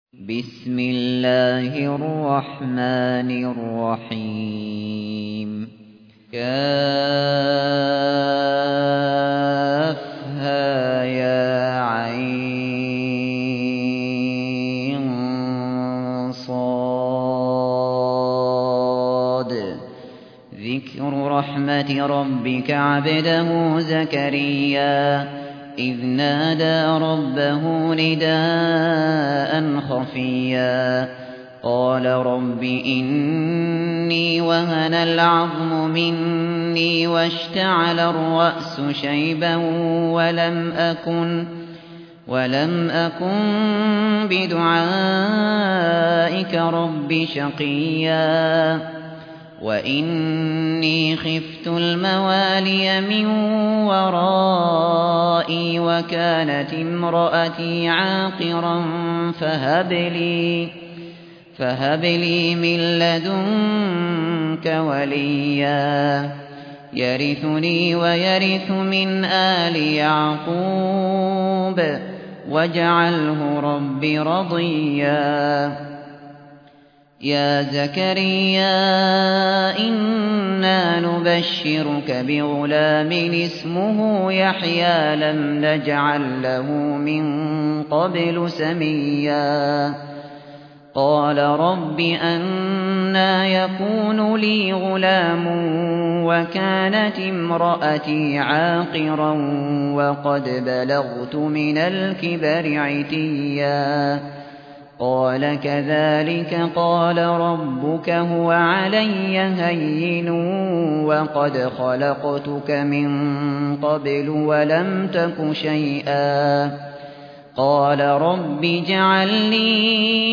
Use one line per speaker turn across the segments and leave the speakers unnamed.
بسم الله الرحمن الرحيم كافها يا عين صاد ذكر رحمة ربك عبده زكريا إذ نادى ربه نداء خفيا قال رب إني وهن العظم مني واشتعل الرأس شيبا ولم أكن بدعائك رب شقيا وإني خفت الموالي من ورائي وكانت امرأتي عاقرا فهب لي من لدنك وليا يرثني ويرث من آل يعقوب واجعله رب رضيا يا زكريا إنا نبشرك بغلام اسمه يحيى لم نجعل له من قبل سميا قال رب أنى يكون لي غلام وكانت امرأتي عاقرا وقد بلغت من الكبر عتيا قال كذلك قال ربك هو علي هين وقد خلقتك من قبل ولم تك شيئا قال رب اجعل لي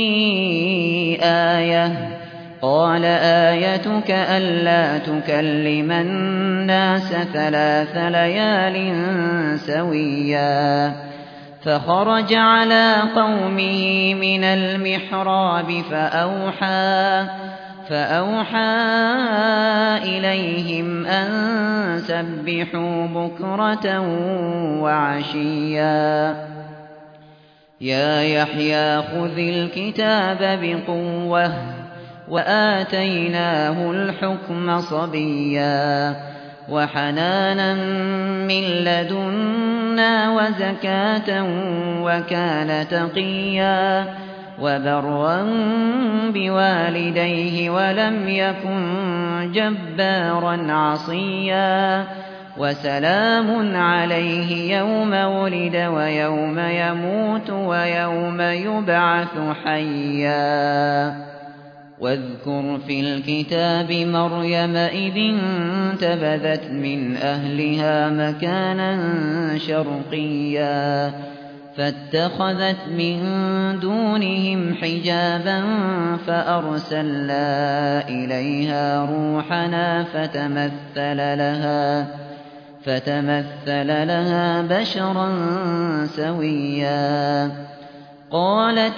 آية قال آيتك ألا تكلم الناس 3 ليال سويا فخرج على قومه من المحراب فأوحى إليهم أن سبحوا بكرة وعشيا يا يحيى خذ الكتاب بقوة وآتيناه الحكم صبيا وحنانا من لدنا وزكاة وكان تقيا وبرا بوالديه ولم يكن جبارا عصيا وسلام عليه يوم ولد ويوم يموت ويوم يبعث حيا واذكر في الكتاب مريم إذ انتبذت من أهلها مكانا شرقيا فاتخذت من دونهم حجابا فأرسلنا إليها روحنا فتمثل لها بشرا سويا قالت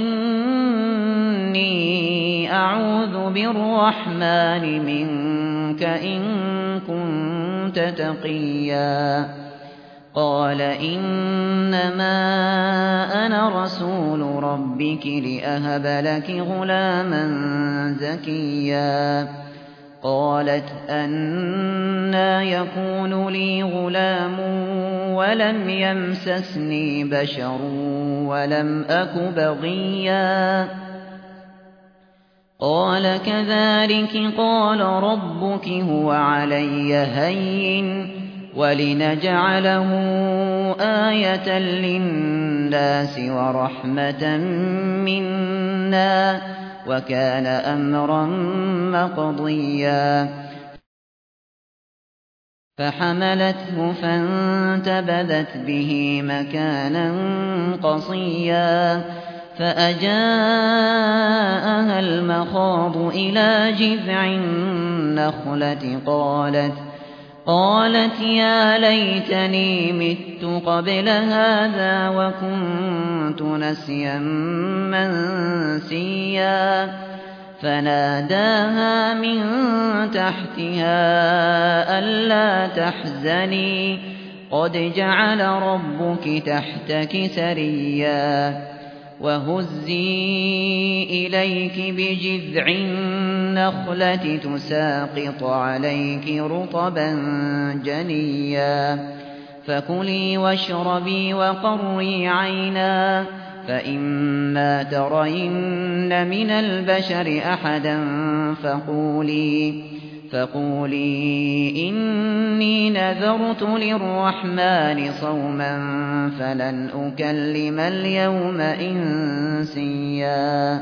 إني أعوذ بالرحمن منك إن كنت تقيا قال إنما أنا رسول ربك لأهب لك غلاما زكيا قالت أنى يكون لي غلام ولم يمسسني بشر ولم أك بغيا قال كذلك قال ربك هو علي هين ولنجعله آية للناس ورحمة منا وكان أمرا مقضيا فحملته فانتبذت به مكانا قصيا فأجاءها المخاض إلى جذع النخلة قالت يا ليتني مت قبل هذا وكنت نسيا منسيا فناداها من تحتها ألا تحزني قد جعل ربك تحتك سريا وهزي إليك بجذع النخلة تساقط عليك رطبا جنيا فكلي واشربي وقري عينا فإما ترين من البشر أحدا فقولي إني نذرت للرحمن صوما فلن أكلم اليوم إنسيا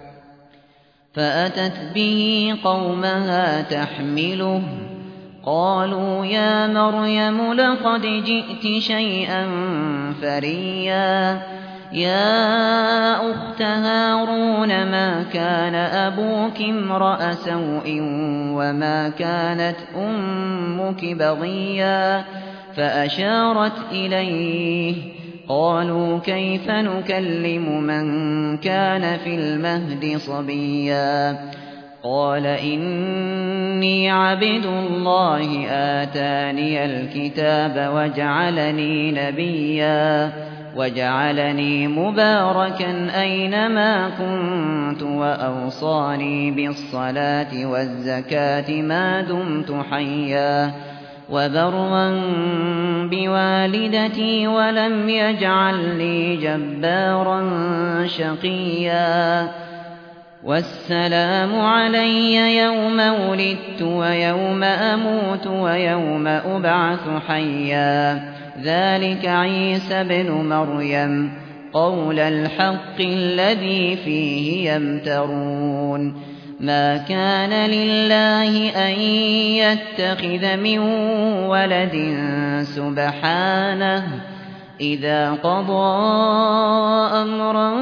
فأتت به قومها تحمله قالوا يا مريم لقد جئت شيئا فريا يا أخت هارون ما كان أبوك امرأ سوء وما كانت أمك بغيا فأشارت إليه قالوا كيف نكلم من كان في المهد صبيا قال إني عبد الله آتاني الكتاب وجعلني نبيا وجعلني مباركا أينما كنت وأوصاني بالصلاة والزكاة ما دمت حيا وبرا بوالدتي ولم يجعلني جبارا شقيا والسلام علي يوم ولدت ويوم أموت ويوم أبعث حيا ذلك عيسى ابن مريم قول الحق الذي فيه يمترون ما كان لله أن يتخذ من ولد سبحانه إذا قضى أمرا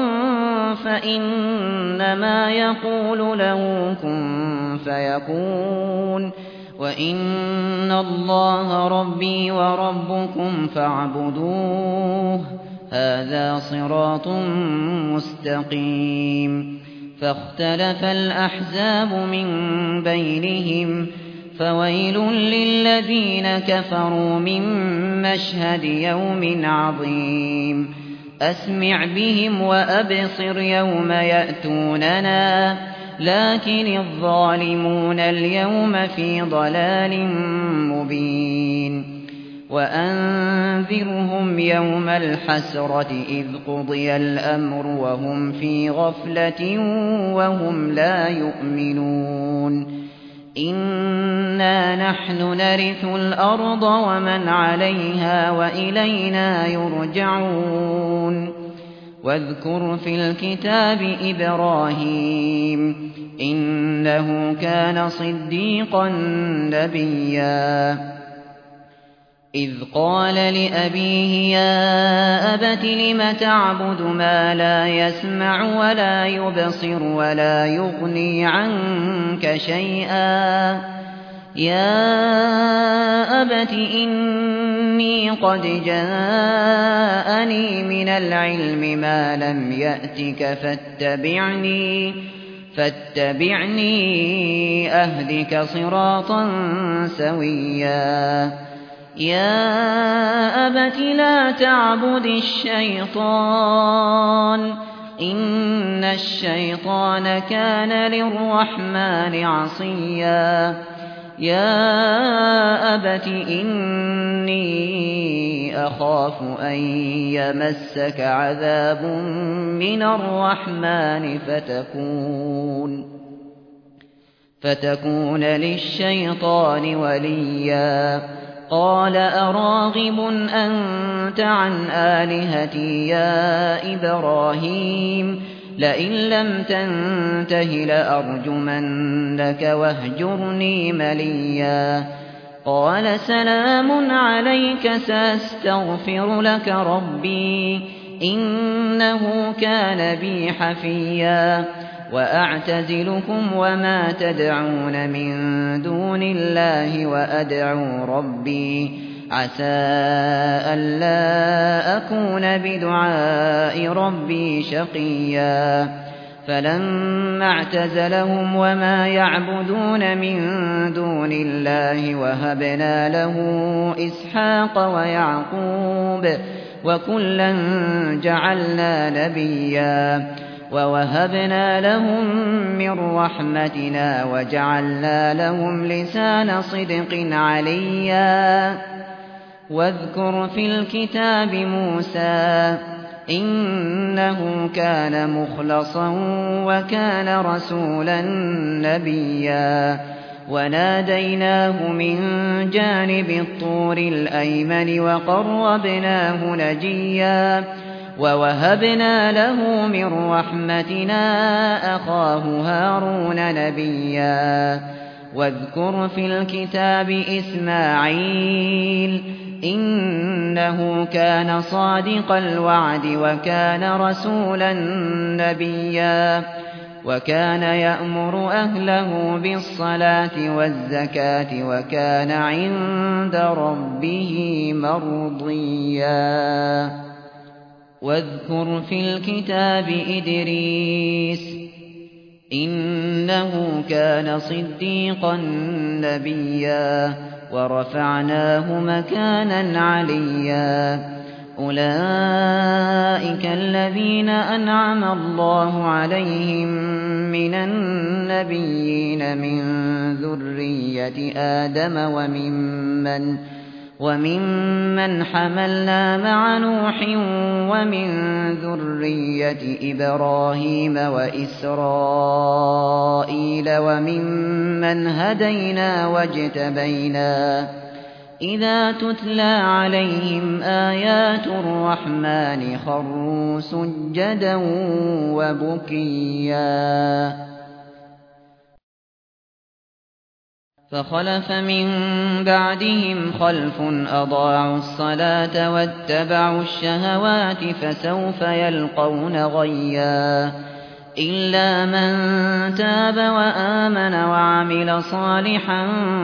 فإنما يقول له كن فيكون وإن الله ربي وربكم فاعبدوه هذا صراط مستقيم فاختلف الأحزاب من بينهم فويل للذين كفروا من مشهد يوم عظيم أسمع بهم وأبصر يوم يأتوننا لكن الظالمون اليوم في ضلال مبين وأنذرهم يوم الحسرة إذ قضي الأمر وهم في غفلة وهم لا يؤمنون إنا نحن نرث الأرض ومن عليها وإلينا يرجعون واذكر في الكتاب إبراهيم إنه كان صديقا نبيا إذ قال لأبيه يا أبت لم تعبد ما لا يسمع ولا يبصر ولا يغني عنك شيئا يا أبت إني قد جاءني من العلم ما لم يأتك فاتبعني أهدك صراطا سويا يا أبت لا تعبد الشيطان إن الشيطان كان للرحمن عصيا يا أبت إني أخاف أن يمسك عذاب من الرحمن فتكون للشيطان وليا قال أراغب أنت عن آلهتي يا إبراهيم لئن لم تنته لأرجمنك واهجرني مليا قال سلام عليك سأستغفر لك ربي إنه كان بي حفيا وأعتزلكم وما تدعون من دون الله وأدعو ربي عسى ألا أكون بدعاء ربي شقيا فلما اعتزلهم وما يعبدون من دون الله وهبنا له إسحاق ويعقوب وكلا جعلنا نبيا ووهبنا لهم من رحمتنا وجعلنا لهم لسان صدق عليا واذكر في الكتاب موسى إنه كان مخلصا وكان رسولا نبيا وناديناه من جانب الطور الأيمن وقربناه نجيا ووهبنا له من رحمتنا أخاه هارون نبيا واذكر في الكتاب إسماعيل إنه كان صادق الوعد وكان رسولا نبيا وكان يأمر أهله بالصلاة والزكاة وكان عند ربه مرضيا واذكر في الكتاب إدريس إنه كان صديقا نبيا ورفعناه مكانا عليا أولئك الذين أنعم الله عليهم من النبيين من ذرية آدم وممن حملنا مع نوح ومن ذرية إبراهيم وإسرائيل وممن هدينا واجتبينا إذا تتلى عليهم آيات الرحمن خروا سجدا وبكيا فخلف من بعدهم خلف أضاعوا الصلاة واتبعوا الشهوات فسوف يلقون غيا إلا من تاب وآمن وعمل صالحا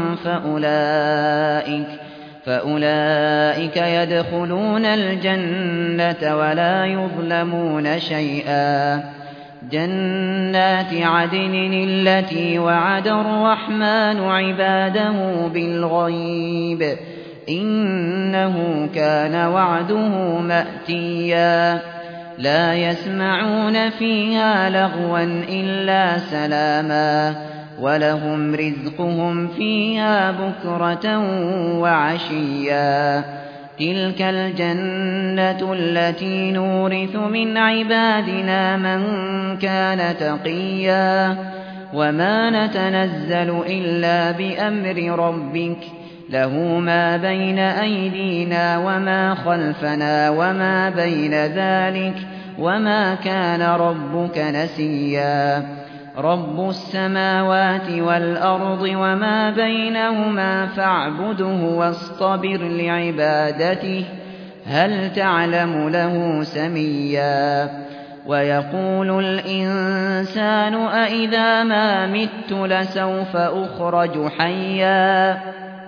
فأولئك يدخلون الجنة ولا يظلمون شيئا جنات عدن التي وعد الرحمن عباده بالغيب إنه كان وعده مأتيا لا يسمعون فيها لغوا إلا سلاما ولهم رزقهم فيها بكرة وعشيا تلك الجنة التي نورث من عبادنا من كان تقيا وما نتنزل إلا بأمر ربك له ما بين أيدينا وما خلفنا وما بين ذلك وما كان ربك نسيا رب السماوات والأرض وما بينهما فاعبده واصطبر لعبادته هل تعلم له سميا ويقول الإنسان أإذا ما مت لسوف أخرج حيا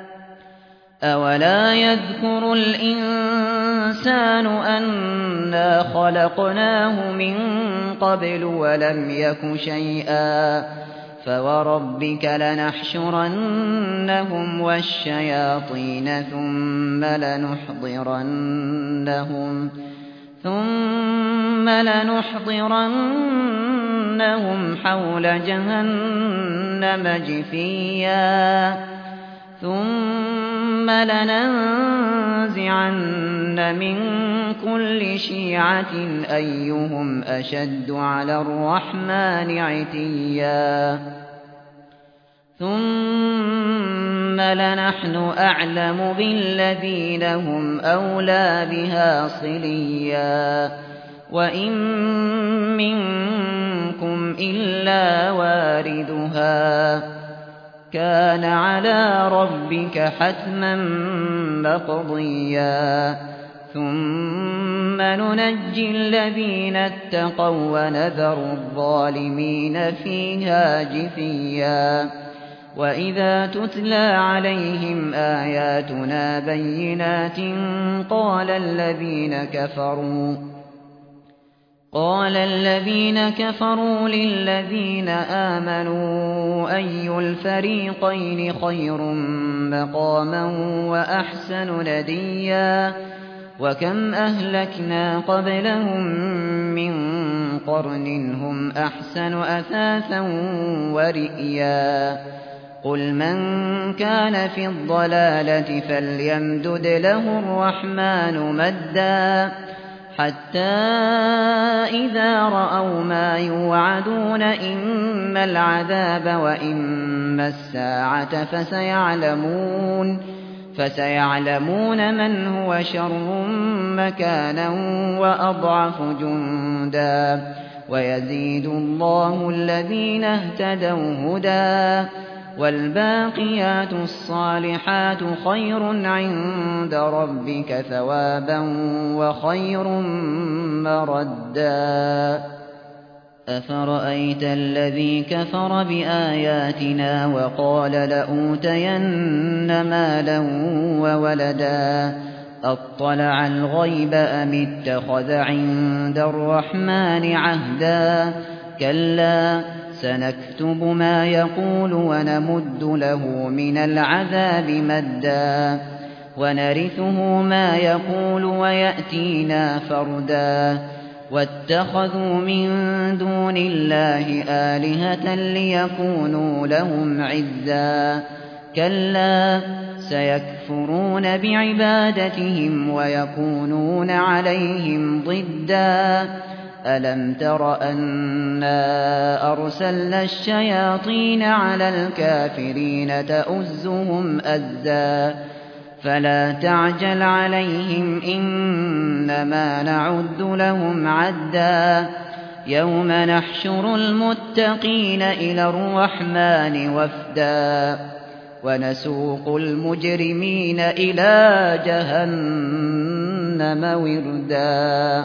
أولا يذكر الإنسان أنا خلقناه من قبل ولم يك شيئا فوربك لنحشرنهم والشياطين ثم لنحضرنهم حول جهنم جثيا ثم لننزعن من كل شيعة أيهم أشد على الرحمن عتيا ثم لنحن أعلم بالذين هم أولى بها صليا وإن منكم إلا واردها كان على ربك حتما مقضيا ثم ننجي الذين اتقوا ونذر الظالمين فيها جثيا وإذا تتلى عليهم آياتنا بينات قال الذين كفروا للذين آمنوا أي الفريقين خير مقاما وأحسن نديا وكم أهلكنا قبلهم من قرن هم أحسن أثاثا ورئيا قل من كان في الضلالة فليمدد له الرحمن مدا حتى إذا رأوا ما يوعدون إما العذاب وإما الساعة فسيعلمون من هو شر مكانا وأضعف جندا ويزيد الله الذين اهتدوا هدى والباقيات الصالحات خير عند ربك ثوابا وخير مردا أفرأيت الذي كفر بآياتنا وقال لأوتين مالا وولدا أطلع الغيب أم اتخذ عند الرحمن عهدا كلا سنكتب ما يقول ونمد له من العذاب مدا ونرثه ما يقول ويأتينا فردا واتخذوا من دون الله آلهة ليكونوا لهم عزا كلا سيكفرون بعبادتهم ويكونون عليهم ضدا ألم تر أنا أرسلنا الشياطين على الكافرين تؤزهم أزا فلا تعجل عليهم إنما نعد لهم عدا يوم نحشر المتقين إلى الرحمن وفدا ونسوق المجرمين إلى جهنم وردا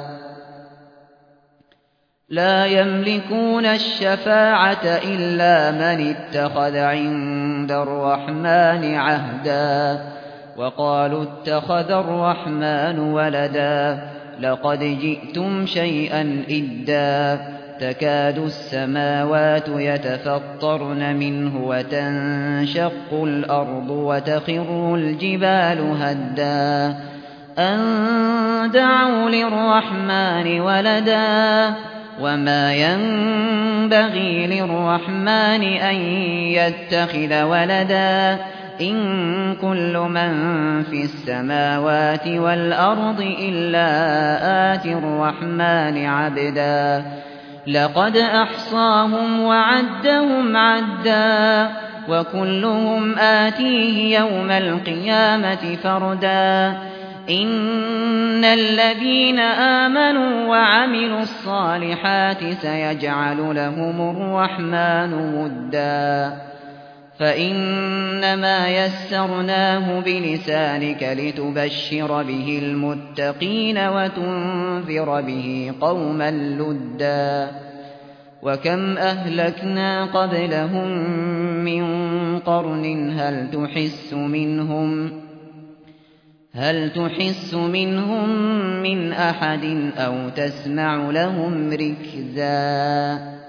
لا يملكون الشفاعة إلا من اتخذ عند الرحمن عهدا وقالوا اتخذ الرحمن ولدا لقد جئتم شيئا إدا تكاد السماوات يتفطرن منه وتنشق الأرض وتخر الجبال هدا أن دعوا للرحمن ولدا وما ينبغي للرحمن أن يتخذ ولدا إن كل من في السماوات والأرض إلا آتي الرحمن عبدا لقد أحصاهم وعدهم عدا وكلهم آتيه يوم القيامة فردا إن الذين آمنوا وعملوا الصالحات سيجعل لهم الرحمن ودا فإنما يسرناه بلسانك لتبشر به المتقين وتنذر به قوما لدا وكم أهلكنا قبلهم من قرن هل تحس منهم من أحد أو تسمع لهم ركزا